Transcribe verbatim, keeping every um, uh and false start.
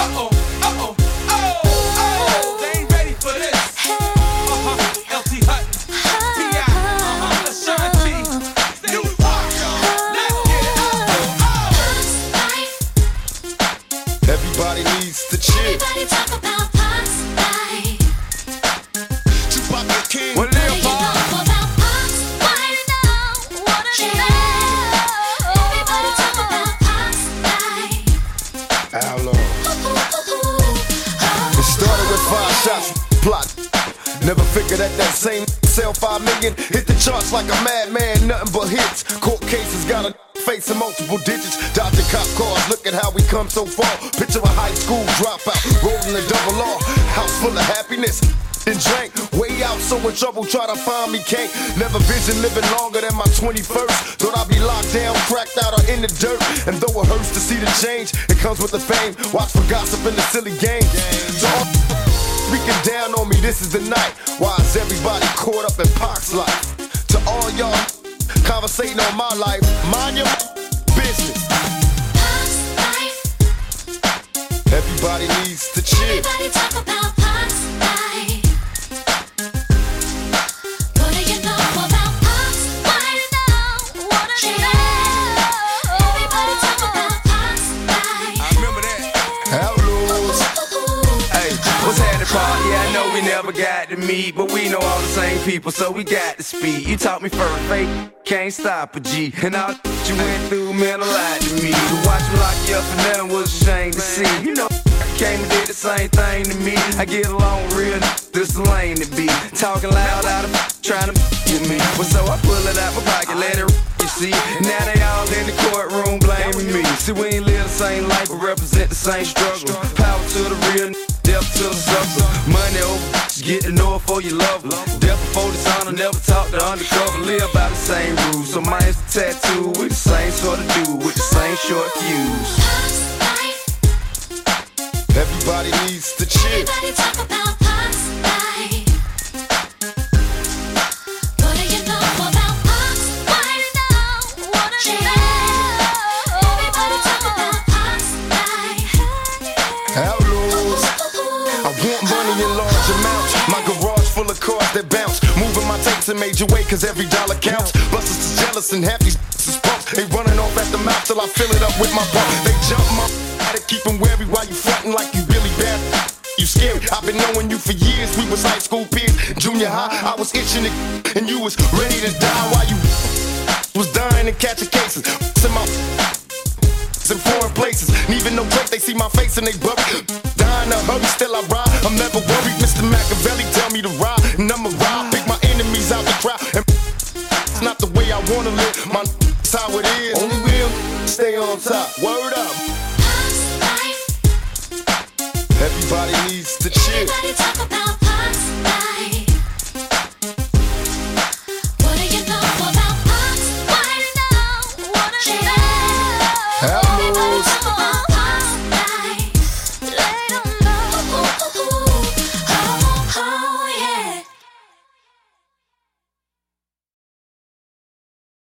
Uh-oh, uh-oh, oh, oh, they ain't ready for this. Uh-huh, L T Hutton, T I, uh-huh, Ashanti, New Park, let's get it. Oh, oh. Everybody needs to chill. Everybody talk about Pac's life. Tupac the King. What it is, Paul? How long? It started with five shots, plot. Never figured that that same sell five million. Hit the charts like a madman, nothing but hits. Court cases got a face in multiple digits. Dodging cop cars, look at how we come so far. Picture a high school dropout, rolling a double R. House full of happiness. And drank, way out, so in trouble, try to find me, can't. Never vision living longer than my twenty-first. Thought I'd be locked down, cracked out, or in the dirt. And though it hurts to see the change, it comes with the fame. Watch for gossip in the silly game. So all speaking down on me, this is the night. Why is everybody caught up in Pac's life? To all y'all conversating on my life, mind your business. Pac's life. Everybody needs to chill. Everybody talk about Pac's life. What do you know about Pac's life now? What do you know? Everybody talk about Pac's life. I remember that. Outlaws. Hey, what's happening, Paul? Yeah, I know we never got to meet, but we know all the same people, so we got to speak. You taught me first, fake, can't stop a G. And all the you went through meant a lot to me. To watch me lock you up and nothing was a shame to see. You know, came and did the same thing to me. I get along real, this the lane to be. Talking loud out of trying to with me. But so I pull it out my pocket, let it you see. Now they all in the courtroom blaming me. See, we ain't live the same life, but represent the same struggle. Power to the real, death to the sucker. Money over, get to know it for you love her. Death before dishonor, never talk to undercover. Live by the same rules, so mine's a tattoo with the same sort of dude, with the same short fuse. Pac's life. Everybody needs to chill. Everybody talk about Pac's life. What do you know about Pac's life now? What do you know? Everybody talk about Pac's life. Outlaws. I want money in large amounts. My garage full of cars that bounce. Moving my tapes in major way, cause every dollar counts. Busters is jealous and half these is punks. They running off at the mouth till I fill it up with my pump. They jump my to keep them wary while you frontin' like you really bad. You scary. I've been knowing you for years. We was high school peers. Junior high, I was itching it, and you was ready to die while you was dying and catching cases. In my in foreign places. And even no break, they see my face and they bury. Dying to hurry, still I ride. I'm never worried. Mister Machiavelli tell me to ride, and I'ma ride. Pick my enemies out the crowd. And it's not the way I wanna live. My it's how it is. Only real stay on top. Word up. Pac's life. Everybody needs to chill. Everybody talk about